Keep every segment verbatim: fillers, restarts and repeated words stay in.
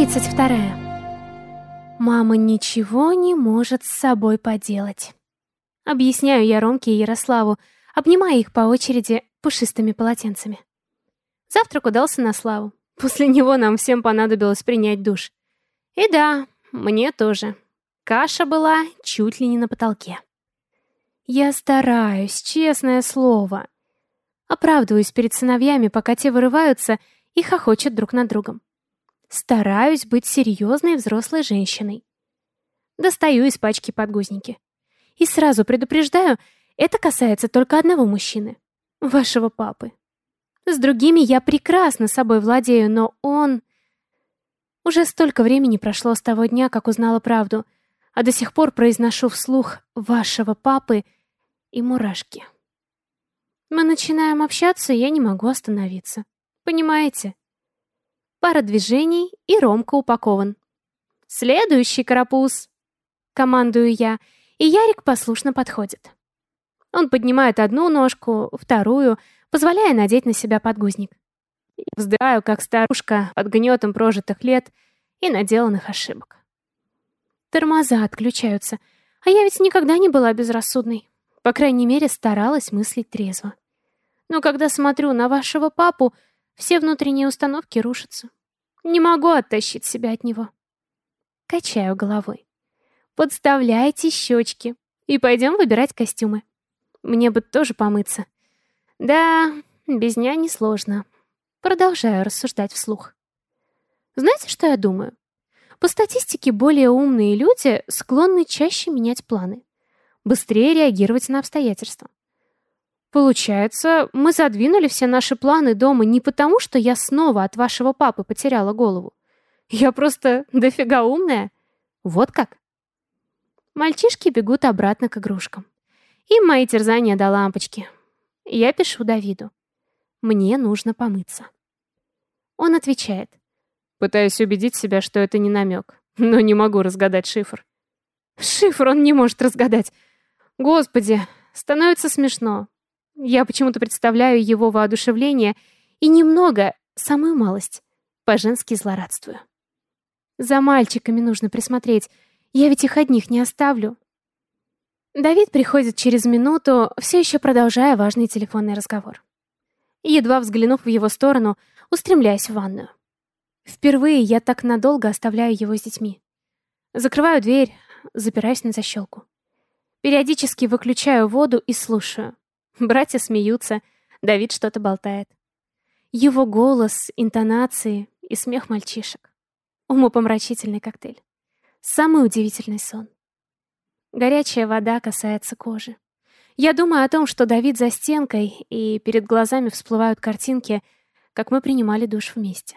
Тридцать вторая. Мама ничего не может с собой поделать. Объясняю я Ромке и Ярославу, обнимая их по очереди пушистыми полотенцами. Завтрак удался на славу. После него нам всем понадобилось принять душ. И да, мне тоже. Каша была чуть ли не на потолке. Я стараюсь, честное слово. Оправдываюсь перед сыновьями, пока те вырываются и хохочут друг над другом. Стараюсь быть серьезной взрослой женщиной. Достаю из пачки подгузники. И сразу предупреждаю, это касается только одного мужчины. Вашего папы. С другими я прекрасно собой владею, но он... Уже столько времени прошло с того дня, как узнала правду, а до сих пор произношу вслух «вашего папы» и мурашки. Мы начинаем общаться, и я не могу остановиться. Понимаете? Пара движений, и Ромка упакован. «Следующий, карапуз!» Командую я, и Ярик послушно подходит. Он поднимает одну ножку, вторую, позволяя надеть на себя подгузник. Я вздыхаю, как старушка, под гнетом прожитых лет и наделанных ошибок. Тормоза отключаются, а я ведь никогда не была безрассудной. По крайней мере, старалась мыслить трезво. Но когда смотрю на вашего папу, все внутренние установки рушатся. Не могу оттащить себя от него. Качаю головой. Подставляйте щечки и пойдем выбирать костюмы. Мне бы тоже помыться. Да, без няни сложно. Продолжаю рассуждать вслух. Знаете, что я думаю? По статистике, более умные люди склонны чаще менять планы, быстрее реагировать на обстоятельства. Получается, мы задвинули все наши планы дома не потому, что я снова от вашего папы потеряла голову. Я просто дофига умная. Вот как. Мальчишки бегут обратно к игрушкам. Им мои терзания до лампочки. Я пишу Давиду. Мне нужно помыться. Он отвечает. Пытаюсь убедить себя, что это не намек, но не могу разгадать шифр. Шифр он не может разгадать. Господи, становится смешно. Я почему-то представляю его воодушевление и немного, самую малость, по-женски злорадствую. За мальчиками нужно присмотреть, я ведь их одних не оставлю. Давид приходит через минуту, все еще продолжая важный телефонный разговор. Едва взглянув в его сторону, устремляюсь в ванную. Впервые я так надолго оставляю его с детьми. Закрываю дверь, запираюсь на защелку. Периодически выключаю воду и слушаю. Братья смеются, Давид что-то болтает. Его голос, интонации и смех мальчишек. Умопомрачительный коктейль. Самый удивительный сон. Горячая вода касается кожи. Я думаю о том, что Давид за стенкой, и перед глазами всплывают картинки, как мы принимали душ вместе.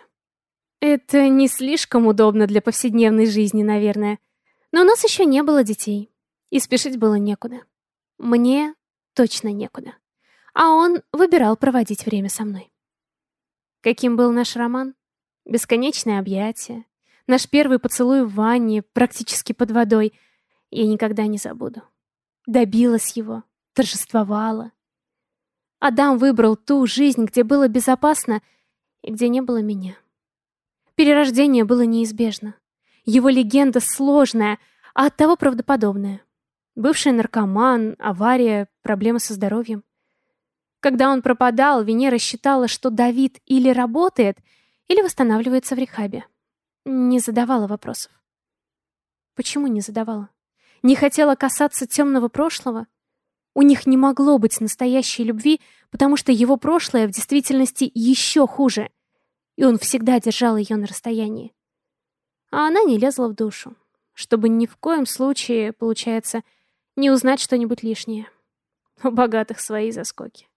Это не слишком удобно для повседневной жизни, наверное. Но у нас еще не было детей, и спешить было некуда. Мне точно некуда. А он выбирал проводить время со мной. Каким был наш роман? Бесконечное объятие. Наш первый поцелуй в ванне, практически под водой. Я никогда не забуду. Добилась его, торжествовала. Адам выбрал ту жизнь, где было безопасно и где не было меня. Перерождение было неизбежно. Его легенда сложная, а оттого правдоподобная. Бывший наркоман, авария, проблемы со здоровьем. Когда он пропадал, Венера считала, что Давид или работает, или восстанавливается в рехабе. Не задавала вопросов. Почему не задавала? Не хотела касаться темного прошлого? У них не могло быть настоящей любви, потому что его прошлое в действительности еще хуже, и он всегда держал ее на расстоянии. А она не лезла в душу, чтобы ни в коем случае, получается, не узнать что-нибудь лишнее. У богатых свои заскоки.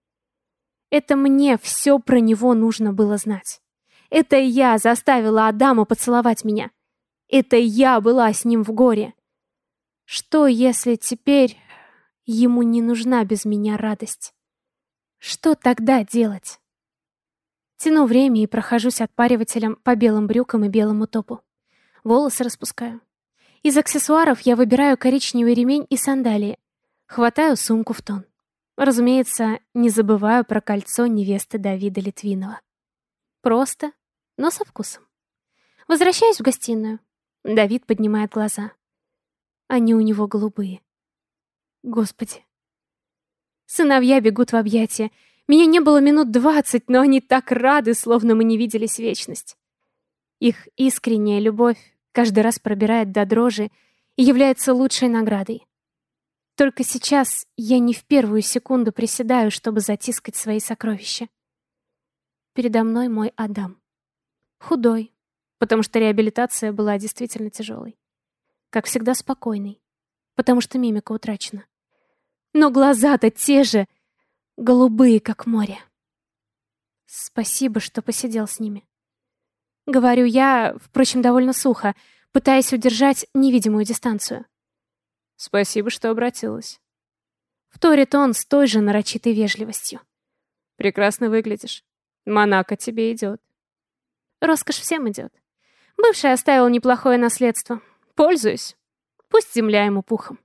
Это мне все про него нужно было знать. Это я заставила Адама поцеловать меня. Это я была с ним в горе. Что, если теперь ему не нужна без меня радость? Что тогда делать? Тяну время и прохожусь отпаривателем по белым брюкам и белому топу. Волосы распускаю. Из аксессуаров я выбираю коричневый ремень и сандалии. Хватаю сумку в тон. Разумеется, не забываю про кольцо невесты Давида Литвинова. Просто, но со вкусом. Возвращаюсь в гостиную. Давид поднимает глаза. Они у него голубые. Господи. Сыновья бегут в объятия. Меня не было минут двадцать, но они так рады, словно мы не виделись вечность. Их искренняя любовь каждый раз пробирает до дрожи и является лучшей наградой. Только сейчас я не в первую секунду приседаю, чтобы затискать свои сокровища. Передо мной мой Адам. Худой, потому что реабилитация была действительно тяжелой. Как всегда спокойный, потому что мимика утрачена. Но глаза-то те же, голубые, как море. Спасибо, что посидел с ними. Говорю я, впрочем, довольно сухо, пытаясь удержать невидимую дистанцию. Спасибо, что обратилась. Вторит он с той же нарочитой вежливостью. Прекрасно выглядишь. Монако тебе идет. Роскошь всем идет. Бывший оставил неплохое наследство. Пользуюсь. Пусть земля ему пухом.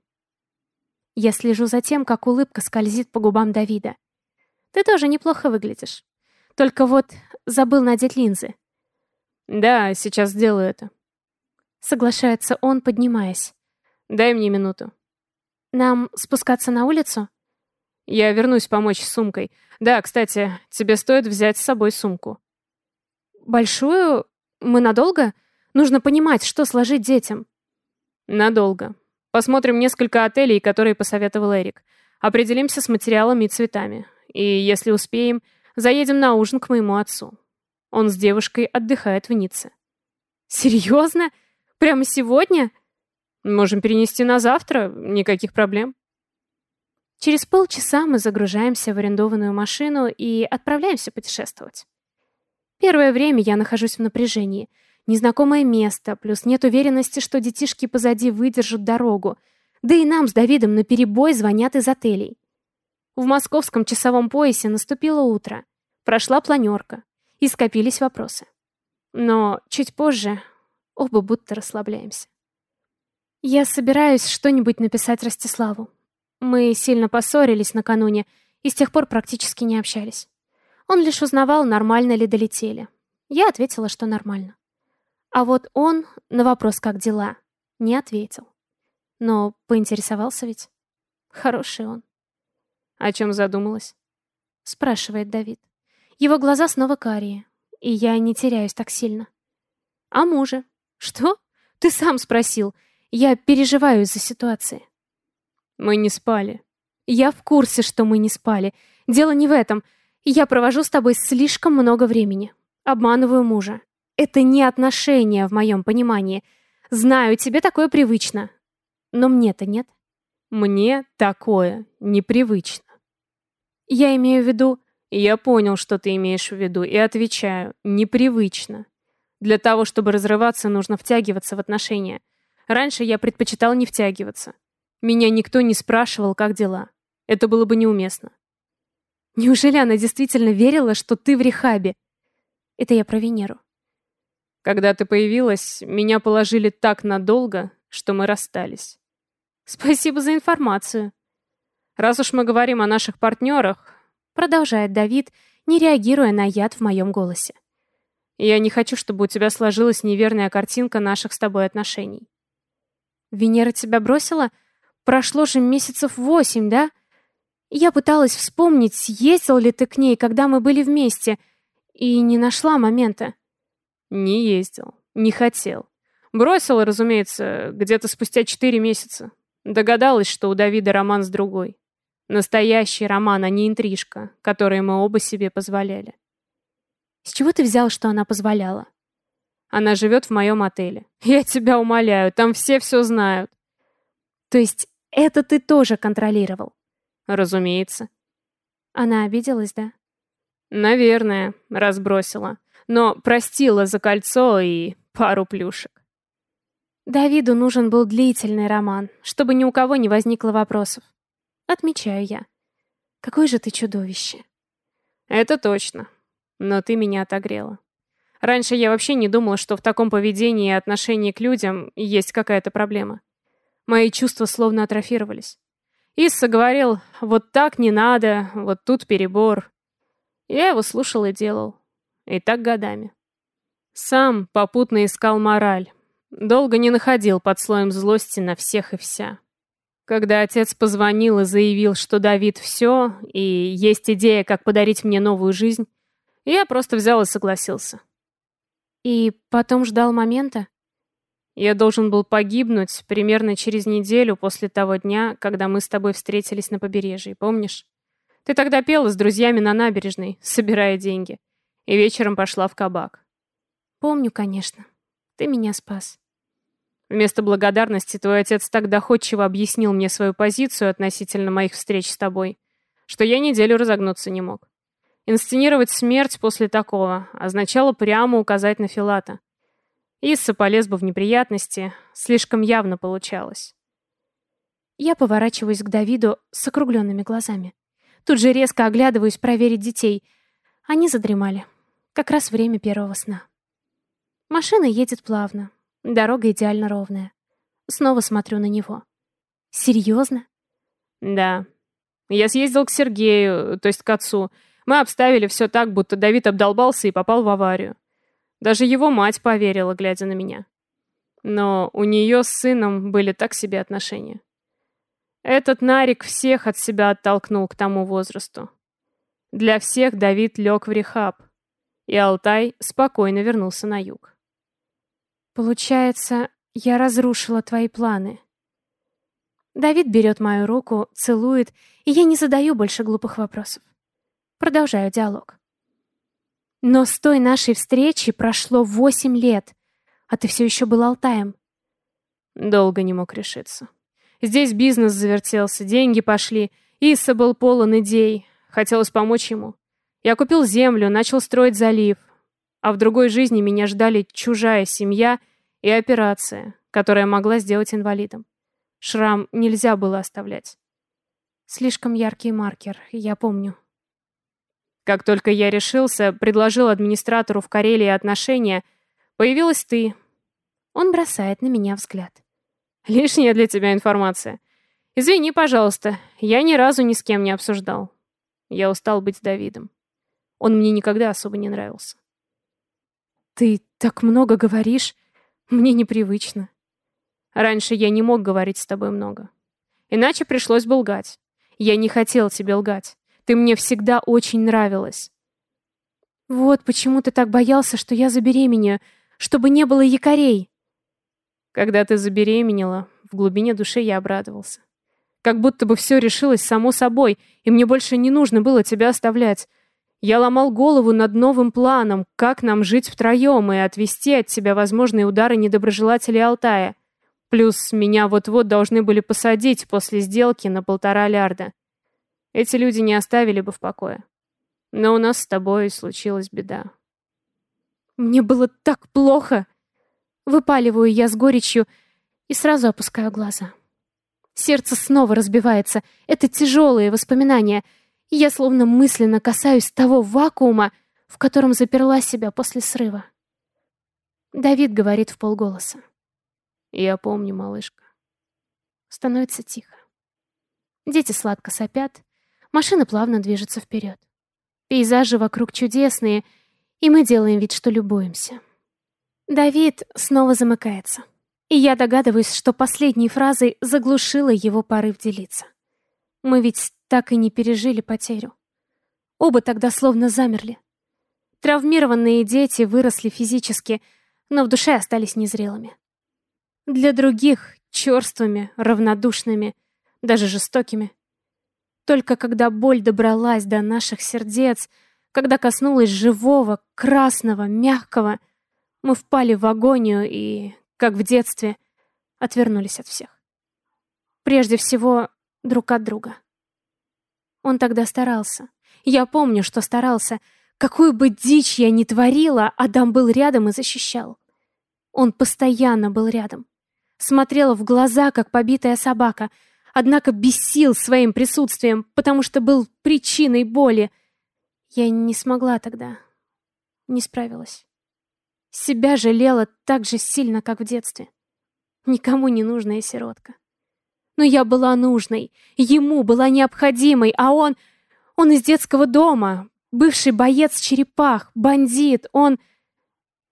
Я слежу за тем, как улыбка скользит по губам Давида. Ты тоже неплохо выглядишь. Только вот забыл надеть линзы. Да, сейчас сделаю это. Соглашается он, поднимаясь. Дай мне минуту. Нам спускаться на улицу? Я вернусь помочь с сумкой. Да, кстати, тебе стоит взять с собой сумку. Большую? Мы надолго? Нужно понимать, что сложить детям. Надолго. Посмотрим несколько отелей, которые посоветовал Эрик. Определимся с материалами и цветами. И, если успеем, заедем на ужин к моему отцу. Он с девушкой отдыхает в Ницце. Серьезно? Прямо сегодня? Можем перенести на завтра, никаких проблем. Через полчаса мы загружаемся в арендованную машину и отправляемся путешествовать. Первое время я нахожусь в напряжении. Незнакомое место, плюс нет уверенности, что детишки позади выдержат дорогу. Да и нам с Давидом наперебой звонят из отелей. В московском часовом поясе наступило утро. Прошла планерка. И скопились вопросы. Но чуть позже оба будто расслабляемся. Я собираюсь что-нибудь написать Ростиславу. Мы сильно поссорились накануне и с тех пор практически не общались. Он лишь узнавал, нормально ли долетели. Я ответила, что нормально. А вот он на вопрос «как дела?» не ответил. Но поинтересовался ведь. Хороший он. О чем задумалась? Спрашивает Давид. Его глаза снова карие, и я не теряюсь так сильно. О муже. Что? Ты сам спросил. Я переживаю из-за ситуации. Мы не спали. Я в курсе, что мы не спали. Дело не в этом. Я провожу с тобой слишком много времени. Обманываю мужа. Это не отношения в моем понимании. Знаю, тебе такое привычно. Но мне-то нет. Мне такое непривычно. Я имею в виду... Я понял, что ты имеешь в виду, и отвечаю. Непривычно. Для того, чтобы разрываться, нужно втягиваться в отношения. Раньше я предпочитал не втягиваться. Меня никто не спрашивал, как дела. Это было бы неуместно. Неужели она действительно верила, что ты в рехабе? Это я про Венеру. Когда ты появилась, меня положили так надолго, что мы расстались. Спасибо за информацию. Раз уж мы говорим о наших партнерах, продолжает Давид, не реагируя на яд в моем голосе. Я не хочу, чтобы у тебя сложилась неверная картинка наших с тобой отношений. Венера тебя бросила? Прошло же месяцев восемь, да? Я пыталась вспомнить, съездил ли ты к ней, когда мы были вместе, и не нашла момента. Не ездил, не хотел. Бросила, разумеется, где-то спустя четыре месяца. Догадалась, что у Давида роман с другой. Настоящий роман, а не интрижка, которую мы оба себе позволяли. С чего ты взял, что она позволяла? Она живет в моем отеле. Я тебя умоляю, там все все знают. То есть это ты тоже контролировал? Разумеется. Она обиделась, да? Наверное, разбросила. Но простила за кольцо и пару плюшек. Давиду нужен был длительный роман, чтобы ни у кого не возникло вопросов. Отмечаю я. Какое же ты чудовище. Это точно. Но ты меня отогрела. Раньше я вообще не думала, что в таком поведении и отношении к людям есть какая-то проблема. Мои чувства словно атрофировались. Исса говорил, вот так не надо, вот тут перебор. Я его слушал и делал. И так годами. Сам попутно искал мораль. Долго не находил под слоем злости на всех и вся. Когда отец позвонил и заявил, что Давид все, и есть идея, как подарить мне новую жизнь, я просто взял и согласился. И потом ждал момента? Я должен был погибнуть примерно через неделю после того дня, когда мы с тобой встретились на побережье, помнишь? Ты тогда пела с друзьями на набережной, собирая деньги, и вечером пошла в кабак. Помню, конечно. Ты меня спас. Вместо благодарности твой отец так доходчиво объяснил мне свою позицию относительно моих встреч с тобой, что я неделю разогнуться не мог. Инсценировать смерть после такого означало прямо указать на Филата. Исса полез бы в неприятности, слишком явно получалось. Я поворачиваюсь к Давиду с округленными глазами. Тут же резко оглядываюсь проверить детей. Они задремали. Как раз время первого сна. Машина едет плавно. Дорога идеально ровная. Снова смотрю на него. Серьезно? Да. Я съездил к Сергею, то есть к отцу. Мы обставили все так, будто Давид обдолбался и попал в аварию. Даже его мать поверила, глядя на меня. Но у нее с сыном были так себе отношения. Этот Нарик всех от себя оттолкнул к тому возрасту. Для всех Давид лег в рехаб, и Алтай спокойно вернулся на юг. Получается, я разрушила твои планы. Давид берет мою руку, целует, и я не задаю больше глупых вопросов. Продолжаю диалог. Но с той нашей встречи прошло восемь лет, а ты все еще был Алтаем. Долго не мог решиться. Здесь бизнес завертелся, деньги пошли, Исса был полон идей, хотелось помочь ему. Я купил землю, начал строить залив, а в другой жизни меня ждали чужая семья и операция, которая могла сделать инвалидом. Шрам нельзя было оставлять. Слишком яркий маркер, я помню. Как только я решился, предложил администратору в Карелии отношения, появилась ты. Он бросает на меня взгляд. Лишняя для тебя информация. Извини, пожалуйста, я ни разу ни с кем не обсуждал. Я устал быть с Давидом. Он мне никогда особо не нравился. Ты так много говоришь, мне непривычно. Раньше я не мог говорить с тобой много. Иначе пришлось бы лгать. Я не хотел тебе лгать. Ты мне всегда очень нравилась. Вот почему ты так боялся, что я забеременею, чтобы не было якорей. Когда ты забеременела, в глубине души я обрадовался. Как будто бы все решилось само собой, и мне больше не нужно было тебя оставлять. Я ломал голову над новым планом, как нам жить втроем и отвести от тебя возможные удары недоброжелателей Алтая. Плюс меня вот-вот должны были посадить после сделки на полтора лярда. Эти люди не оставили бы в покое. Но у нас с тобой случилась беда. Мне было так плохо. Выпаливаю я с горечью и сразу опускаю глаза. Сердце снова разбивается. Это тяжелые воспоминания. И я словно мысленно касаюсь того вакуума, в котором заперла себя после срыва. Давид говорит вполголоса. Я помню, малышка. Становится тихо. Дети сладко сопят. Машина плавно движется вперед. Пейзажи вокруг чудесные, и мы делаем вид, что любуемся. Давид снова замыкается. И я догадываюсь, что последней фразой заглушила его порыв делиться. Мы ведь так и не пережили потерю. Оба тогда словно замерли. Травмированные дети выросли физически, но в душе остались незрелыми. Для других — черствыми, равнодушными, даже жестокими. Только когда боль добралась до наших сердец, когда коснулась живого, красного, мягкого, мы впали в агонию и, как в детстве, отвернулись от всех. Прежде всего, друг от друга. Он тогда старался. Я помню, что старался. Какую бы дичь я ни творила, Адам был рядом и защищал. Он постоянно был рядом. Смотрел в глаза, как побитая собака, однако бесил своим присутствием, потому что был причиной боли. Я не смогла тогда. Не справилась. Себя жалела так же сильно, как в детстве. Никому не нужная сиротка. Но я была нужной, ему была необходимой, а он... Он из детского дома, бывший боец черепах, бандит, он...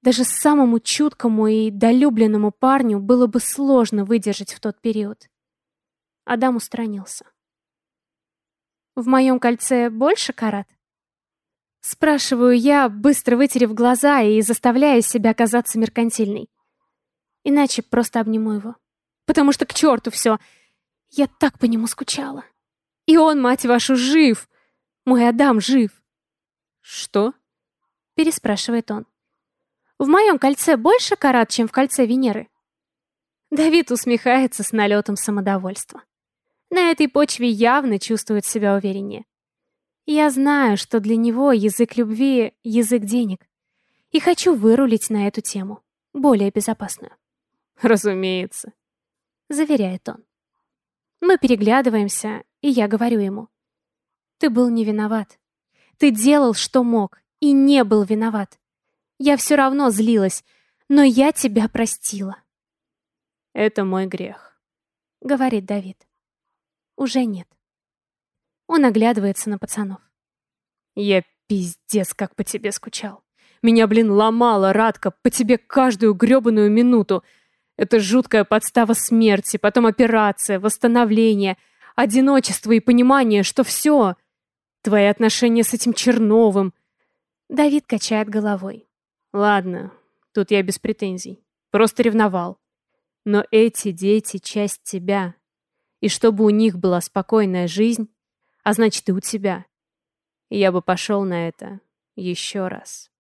даже самому чуткому и долюбленному парню было бы сложно выдержать в тот период. Адам устранился. «В моем кольце больше карат?» Спрашиваю я, быстро вытерев глаза и заставляя себя казаться меркантильной. Иначе просто обниму его. Потому что к черту все. Я так по нему скучала. И он, мать вашу, жив. Мой Адам жив. «Что?» — переспрашивает он. «В моем кольце больше карат, чем в кольце Венеры?» Давид усмехается с налетом самодовольства. На этой почве явно чувствует себя увереннее. Я знаю, что для него язык любви — язык денег. И хочу вырулить на эту тему, более безопасную. «Разумеется», — заверяет он. Мы переглядываемся, и я говорю ему. Ты был не виноват. Ты делал, что мог, и не был виноват. Я все равно злилась, но я тебя простила. «Это мой грех», — говорит Давид. Уже нет. Он оглядывается на пацанов. «Я пиздец как по тебе скучал. Меня, блин, ломало, Радка, по тебе каждую грёбаную минуту. Это жуткая подстава смерти, потом операция, восстановление, одиночество и понимание, что все. Твои отношения с этим Черновым». Давид качает головой. «Ладно, тут я без претензий. Просто ревновал. Но эти дети — часть тебя. И чтобы у них была спокойная жизнь, а значит и у тебя. Я бы пошел на это еще раз».